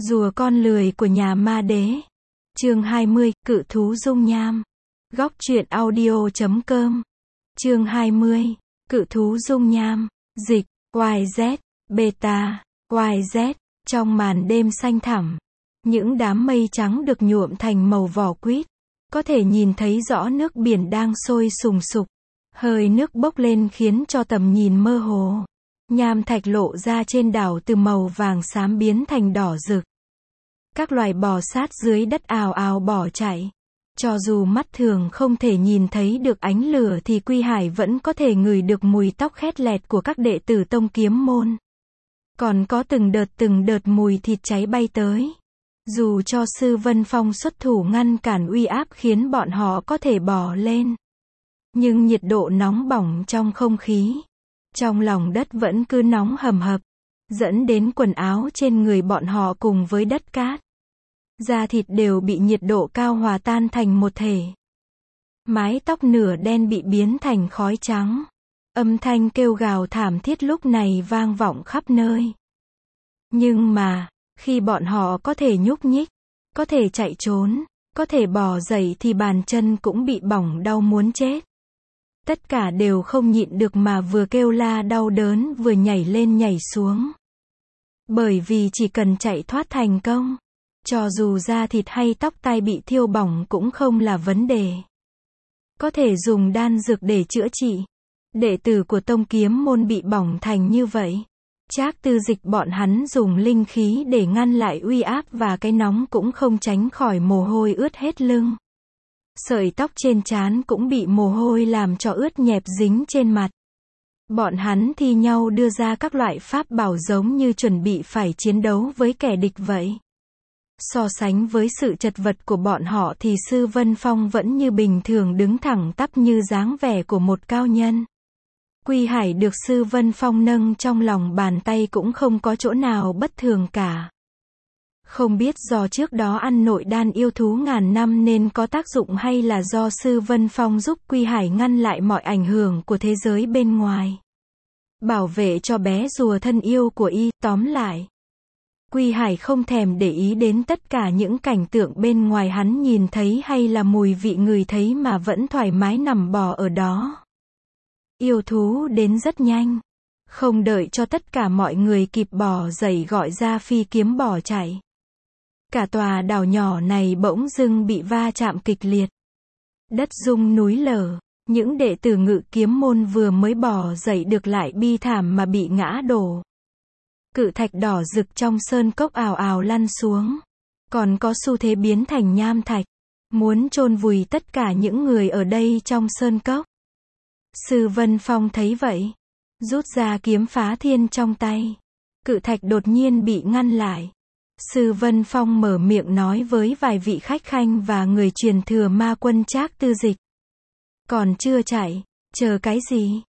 Rùa con lười của nhà ma đế. Chương 20, cự thú dung nham. Góc truyện audio.com. Chương 20, cự thú dung nham. Dịch, YZ, beta, YZ. Trong màn đêm xanh thẳm, những đám mây trắng được nhuộm thành màu vỏ quýt. Có thể nhìn thấy rõ nước biển đang sôi sùng sục. Hơi nước bốc lên khiến cho tầm nhìn mơ hồ. Nham thạch lộ ra trên đảo từ màu vàng xám biến thành đỏ rực. Các loài bò sát dưới đất ào ào bỏ chạy. Cho dù mắt thường không thể nhìn thấy được ánh lửa thì Quy Hải vẫn có thể ngửi được mùi tóc khét lẹt của các đệ tử Tông Kiếm Môn. Còn có từng đợt mùi thịt cháy bay tới. Dù cho Sư Vân Phong xuất thủ ngăn cản uy áp khiến bọn họ có thể bò lên. Nhưng nhiệt độ nóng bỏng trong không khí, trong lòng đất vẫn cứ nóng hầm hập, dẫn đến quần áo trên người bọn họ cùng với đất cát. Da thịt đều bị nhiệt độ cao hòa tan thành một thể. Mái tóc nửa đen bị biến thành khói trắng. Âm thanh kêu gào thảm thiết lúc này vang vọng khắp nơi. Nhưng mà, khi bọn họ có thể nhúc nhích, có thể chạy trốn, có thể bò dậy thì bàn chân cũng bị bỏng đau muốn chết. Tất cả đều không nhịn được mà vừa kêu la đau đớn vừa nhảy lên nhảy xuống. Bởi vì chỉ cần chạy thoát thành công, cho dù da thịt hay tóc tai bị thiêu bỏng cũng không là vấn đề. Có thể dùng đan dược để chữa trị. Đệ tử của Tông Kiếm Môn bị bỏng thành như vậy. Trác Tư Dịch bọn hắn dùng linh khí để ngăn lại uy áp và cái nóng cũng không tránh khỏi mồ hôi ướt hết lưng. Sợi tóc trên trán cũng bị mồ hôi làm cho ướt nhẹp dính trên mặt. Bọn hắn thi nhau đưa ra các loại pháp bảo giống như chuẩn bị phải chiến đấu với kẻ địch vậy. So sánh với sự chật vật của bọn họ thì Sư Vân Phong vẫn như bình thường đứng thẳng tắp như dáng vẻ của một cao nhân. Quy Hải được Sư Vân Phong nâng trong lòng bàn tay cũng không có chỗ nào bất thường cả. Không biết do trước đó ăn nội đan yêu thú ngàn năm nên có tác dụng hay là do Sư Vân Phong giúp Quy Hải ngăn lại mọi ảnh hưởng của thế giới bên ngoài. Bảo vệ cho bé rùa thân yêu của y, tóm lại. Quy Hải không thèm để ý đến tất cả những cảnh tượng bên ngoài hắn nhìn thấy hay là mùi vị người thấy mà vẫn thoải mái nằm bò ở đó. Yêu thú đến rất nhanh. Không đợi cho tất cả mọi người kịp bò dậy gọi ra phi kiếm bỏ chạy. Cả tòa đảo nhỏ này bỗng dưng bị va chạm kịch liệt. Đất rung núi lở, những đệ tử Ngự Kiếm Môn vừa mới bò dậy được lại bi thảm mà bị ngã đổ. Cự thạch đỏ rực trong sơn cốc ào ào lăn xuống. Còn có xu thế biến thành nham thạch, muốn chôn vùi tất cả những người ở đây trong sơn cốc. Sư Vân Phong thấy vậy, rút ra kiếm phá thiên trong tay. Cự thạch đột nhiên bị ngăn lại. Sư Vân Phong mở miệng nói với vài vị khách khanh và người truyền thừa ma quân Trác Tư Dịch. Còn chưa chạy, chờ cái gì?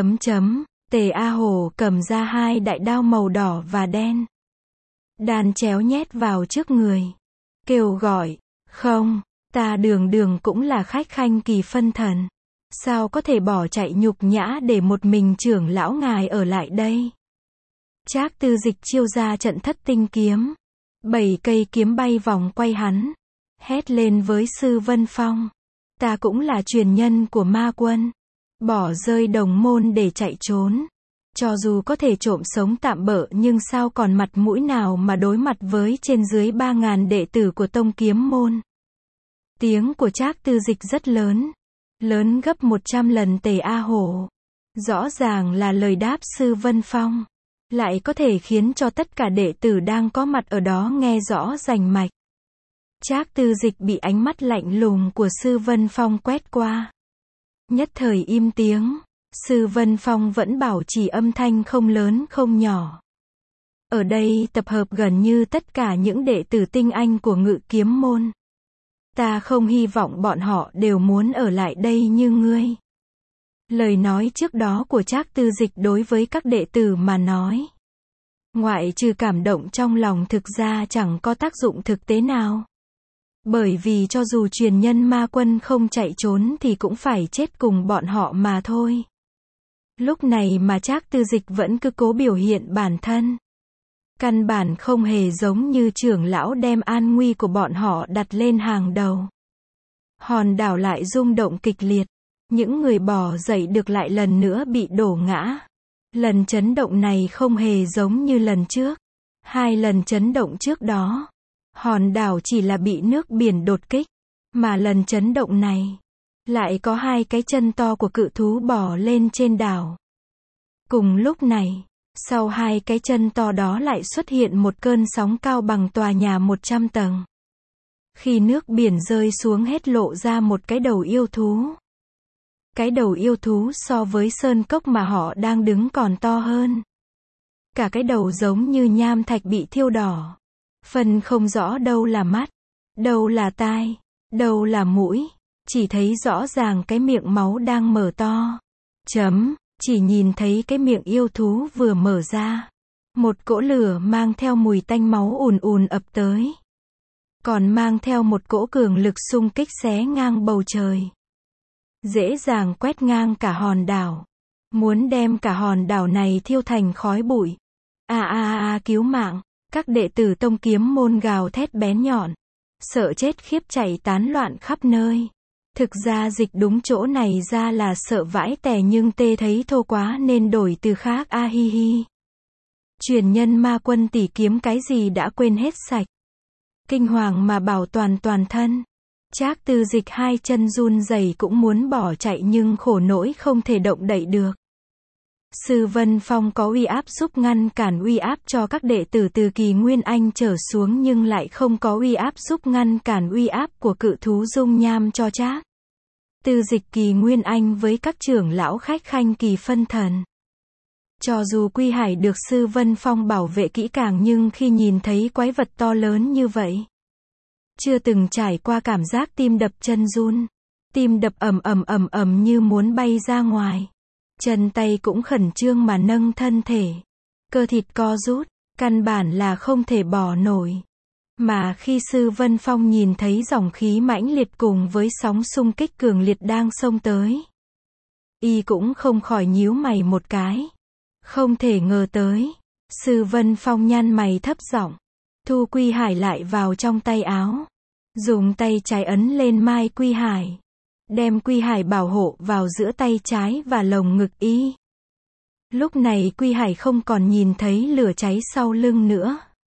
Tề A Hổ cầm ra hai đại đao màu đỏ và đen. Đan chéo nhét vào trước người. Kêu gọi, không, ta đường cũng là khách khanh kỳ phân thần. Sao có thể bỏ chạy nhục nhã để một mình trưởng lão ngài ở lại đây? Trác Tư Dịch chiêu ra trận thất tinh kiếm. 7 cây kiếm bay vòng quay hắn. Hét lên với Sư Vân Phong. Ta cũng là truyền nhân của ma quân. Bỏ rơi đồng môn để chạy trốn. Cho dù có thể trộm sống tạm bợ nhưng sao còn mặt mũi nào mà đối mặt với trên dưới 3.000 đệ tử của Tông Kiếm Môn. Tiếng của Trác Tư Dịch rất lớn. Lớn gấp 100 lần Tề A Hổ. Rõ ràng là lời đáp Sư Vân Phong. Lại có thể khiến cho tất cả đệ tử đang có mặt ở đó nghe rõ rành mạch. Trác Tư Dịch bị ánh mắt lạnh lùng của Sư Vân Phong quét qua. Nhất thời im tiếng. Sư Vân Phong vẫn bảo trì âm thanh không lớn không nhỏ. Ở đây tập hợp gần như tất cả những đệ tử tinh anh của Ngự Kiếm Môn. Ta không hy vọng bọn họ đều muốn ở lại đây như ngươi. Lời nói trước đó của Trác Tư Dịch đối với các đệ tử mà nói. Ngoại trừ cảm động trong lòng thực ra chẳng có tác dụng thực tế nào. Bởi vì cho dù truyền nhân ma quân không chạy trốn thì cũng phải chết cùng bọn họ mà thôi. Lúc này mà Trác Tư Dịch vẫn cứ cố biểu hiện bản thân. Căn bản không hề giống như trưởng lão đem an nguy của bọn họ đặt lên hàng đầu. Hòn đảo lại rung động kịch liệt. Những người bò dậy được lại lần nữa bị đổ ngã. Lần chấn động này không hề giống như lần trước. 2 lần chấn động trước đó, hòn đảo chỉ là bị nước biển đột kích. Mà lần chấn động này, lại có 2 cái chân to của cự thú bò lên trên đảo. Cùng lúc này, sau 2 cái chân to đó lại xuất hiện một cơn sóng cao bằng tòa nhà 100 tầng. Khi nước biển rơi xuống hết lộ ra một cái đầu yêu thú. Cái đầu yêu thú so với sơn cốc mà họ đang đứng còn to hơn. Cả cái đầu giống như nham thạch bị thiêu đỏ. Phân không rõ đâu là mắt, đâu là tai, đâu là mũi. Chỉ thấy rõ ràng cái miệng máu đang mở to. Chỉ nhìn thấy cái miệng yêu thú vừa mở ra. Một cỗ lửa mang theo mùi tanh máu ùn ùn ập tới. Còn mang theo một cỗ cường lực xung kích xé ngang bầu trời. Dễ dàng quét ngang cả hòn đảo. Muốn đem cả hòn đảo này thiêu thành khói bụi. Cứu mạng. Các đệ tử tông kiếm môn gào thét bén nhọn. Sợ chết khiếp chạy tán loạn khắp nơi. Thực ra dịch đúng chỗ này ra là sợ vãi tè nhưng tê thấy thô quá nên đổi từ khác hi hi. Truyền nhân ma quân tỷ kiếm cái gì đã quên hết sạch. Kinh hoàng mà bảo toàn toàn thân. Trác Tư Dịch 2 chân run rẩy cũng muốn bỏ chạy nhưng khổ nỗi không thể động đậy được. Sư Vân Phong có uy áp giúp ngăn cản uy áp cho các đệ tử từ Kỳ Nguyên Anh trở xuống nhưng lại không có uy áp giúp ngăn cản uy áp của cự thú dung nham cho Trác Tư Dịch Kỳ Nguyên Anh với các trưởng lão khách khanh Kỳ Phân Thần. Cho dù Quy Hải được Sư Vân Phong bảo vệ kỹ càng nhưng khi nhìn thấy quái vật to lớn như vậy, chưa từng trải qua cảm giác tim đập chân run, tim đập ầm như muốn bay ra ngoài. Chân tay cũng khẩn trương mà nâng thân thể. Cơ thịt co rút, căn bản là không thể bỏ nổi. Mà khi Sư Vân Phong nhìn thấy dòng khí mãnh liệt cùng với sóng xung kích cường liệt đang xông tới, y cũng không khỏi nhíu mày một cái. Không thể ngờ tới. Sư Vân Phong nhăn mày thấp giọng, thu Quy Hải lại vào trong tay áo. Dùng tay trái ấn lên mai Quy Hải. Đem Quy Hải bảo hộ vào giữa tay trái và lồng ngực y. Lúc này Quy Hải không còn nhìn thấy lửa cháy sau lưng nữa.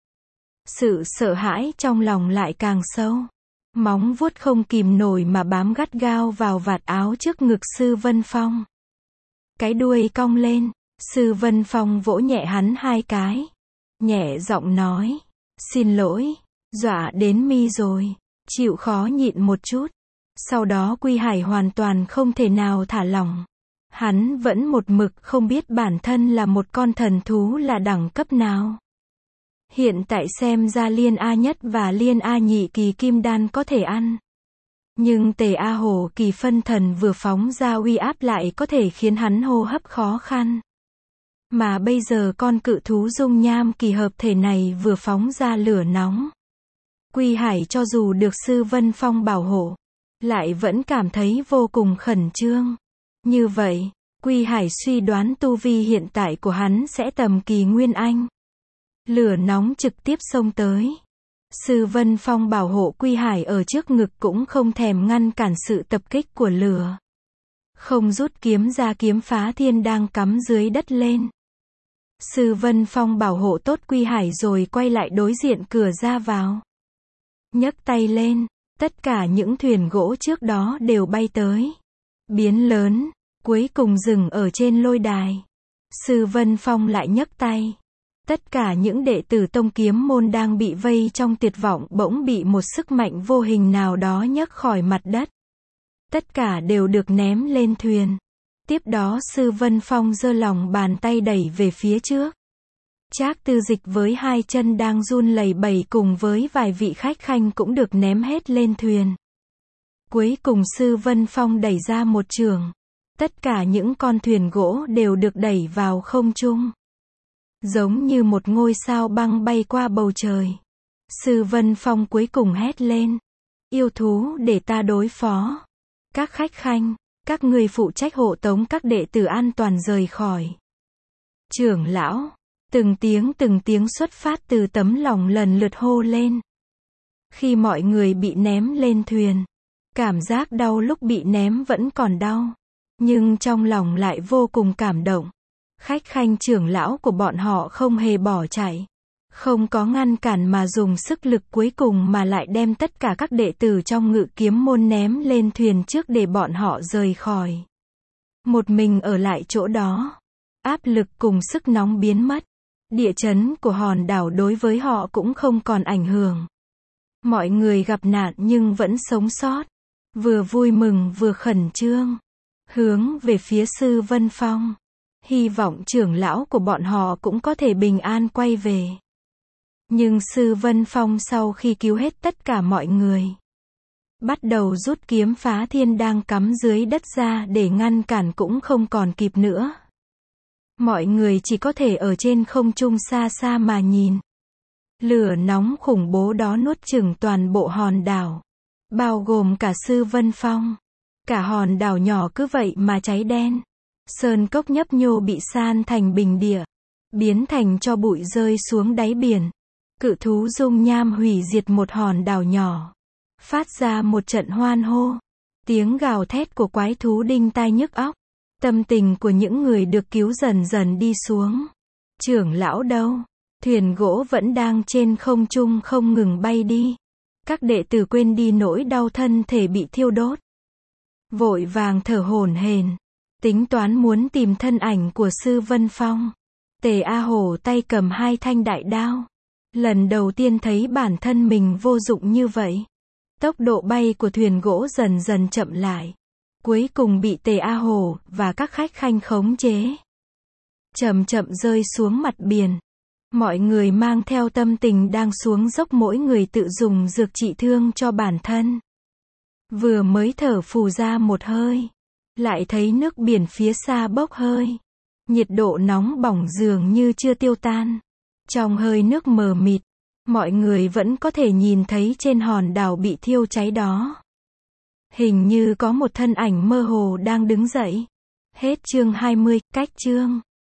Sự sợ hãi trong lòng lại càng sâu. Móng vuốt không kìm nổi mà bám gắt gao vào vạt áo trước ngực Sư Vân Phong. Cái đuôi cong lên, Sư Vân Phong vỗ nhẹ hắn 2 cái. Nhẹ giọng nói, xin lỗi, dọa đến mi rồi, chịu khó nhịn một chút. Sau đó Quy Hải hoàn toàn không thể nào thả lỏng. Hắn vẫn một mực không biết bản thân là một con thần thú là đẳng cấp nào. Hiện tại xem ra Liên A nhất và Liên A nhị kỳ kim đan có thể ăn. Nhưng Tề A Hổ kỳ phân thần vừa phóng ra uy áp lại có thể khiến hắn hô hấp khó khăn. Mà bây giờ con cự thú dung nham kỳ hợp thể này vừa phóng ra lửa nóng. Quy Hải cho dù được Sư Vân Phong bảo hộ, lại vẫn cảm thấy vô cùng khẩn trương. Như vậy, Quy Hải suy đoán tu vi hiện tại của hắn sẽ tầm Kỳ Nguyên Anh. Lửa nóng trực tiếp xông tới. Sư Vân Phong bảo hộ Quy Hải ở trước ngực cũng không thèm ngăn cản sự tập kích của lửa. Không rút kiếm ra kiếm phá thiên đang cắm dưới đất lên. Sư Vân Phong bảo hộ tốt Quy Hải rồi quay lại đối diện cửa ra vào. Nhấc tay lên, tất cả những thuyền gỗ trước đó đều bay tới. Biến lớn, cuối cùng dừng ở trên lôi đài. Sư Vân Phong lại nhấc tay. Tất cả những đệ tử tông kiếm môn đang bị vây trong tuyệt vọng bỗng bị một sức mạnh vô hình nào đó nhấc khỏi mặt đất. Tất cả đều được ném lên thuyền. Tiếp đó Sư Vân Phong giơ lòng bàn tay đẩy về phía trước. Trác Tư Dịch với 2 chân đang run lẩy bẩy cùng với vài vị khách khanh cũng được ném hết lên thuyền. Cuối cùng Sư Vân Phong đẩy ra một chưởng. Tất cả những con thuyền gỗ đều được đẩy vào không trung. Giống như một ngôi sao băng bay qua bầu trời. Sư Vân Phong cuối cùng hét lên. Yêu thú để ta đối phó. Các khách khanh, các người phụ trách hộ tống các đệ tử an toàn rời khỏi. Trưởng lão, từng tiếng xuất phát từ tấm lòng lần lượt hô lên. Khi mọi người bị ném lên thuyền, cảm giác đau lúc bị ném vẫn còn đau, nhưng trong lòng lại vô cùng cảm động. Khách khanh trưởng lão của bọn họ không hề bỏ chạy, không có ngăn cản mà dùng sức lực cuối cùng mà lại đem tất cả các đệ tử trong Ngự Kiếm môn ném lên thuyền trước để bọn họ rời khỏi. Một mình ở lại chỗ đó, áp lực cùng sức nóng biến mất. Địa chấn của hòn đảo đối với họ cũng không còn ảnh hưởng. Mọi người gặp nạn nhưng vẫn sống sót, vừa vui mừng vừa khẩn trương, hướng về phía Sư Vân Phong, hy vọng trưởng lão của bọn họ cũng có thể bình an quay về. Nhưng Sư Vân Phong sau khi cứu hết tất cả mọi người, bắt đầu rút kiếm phá thiên đang cắm dưới đất ra để ngăn cản cũng không còn kịp nữa. Mọi người chỉ có thể ở trên không trung xa xa mà nhìn. Lửa nóng khủng bố đó nuốt chửng toàn bộ hòn đảo, bao gồm cả Sư Vân Phong. Cả hòn đảo nhỏ cứ vậy mà cháy đen. Sơn cốc nhấp nhô bị san thành bình địa, biến thành tro bụi rơi xuống đáy biển. Cự thú dung nham hủy diệt một hòn đảo nhỏ, phát ra một trận hoan hô. Tiếng gào thét của quái thú đinh tai nhức óc. Tâm tình của những người được cứu dần dần đi xuống. Trưởng lão đâu? Thuyền gỗ vẫn đang trên không trung không ngừng bay đi. Các đệ tử quên đi nỗi đau thân thể bị thiêu đốt, vội vàng thở hổn hển, tính toán muốn tìm thân ảnh của Sư Vân Phong. Tề A Hổ tay cầm 2 thanh đại đao, lần đầu tiên thấy bản thân mình vô dụng như vậy. Tốc độ bay của thuyền gỗ dần dần chậm lại, cuối cùng bị Tề A Hổ và các khách khanh khống chế, chậm chậm rơi xuống mặt biển. Mọi người mang theo tâm tình đang xuống dốc, mỗi người tự dùng dược trị thương cho bản thân. Vừa mới thở phù ra một hơi, lại thấy nước biển phía xa bốc hơi. Nhiệt độ nóng bỏng dường như chưa tiêu tan. Trong hơi nước mờ mịt, mọi người vẫn có thể nhìn thấy trên hòn đảo bị thiêu cháy đó, hình như có một thân ảnh mơ hồ đang đứng dậy. Hết chương 20, cách chương.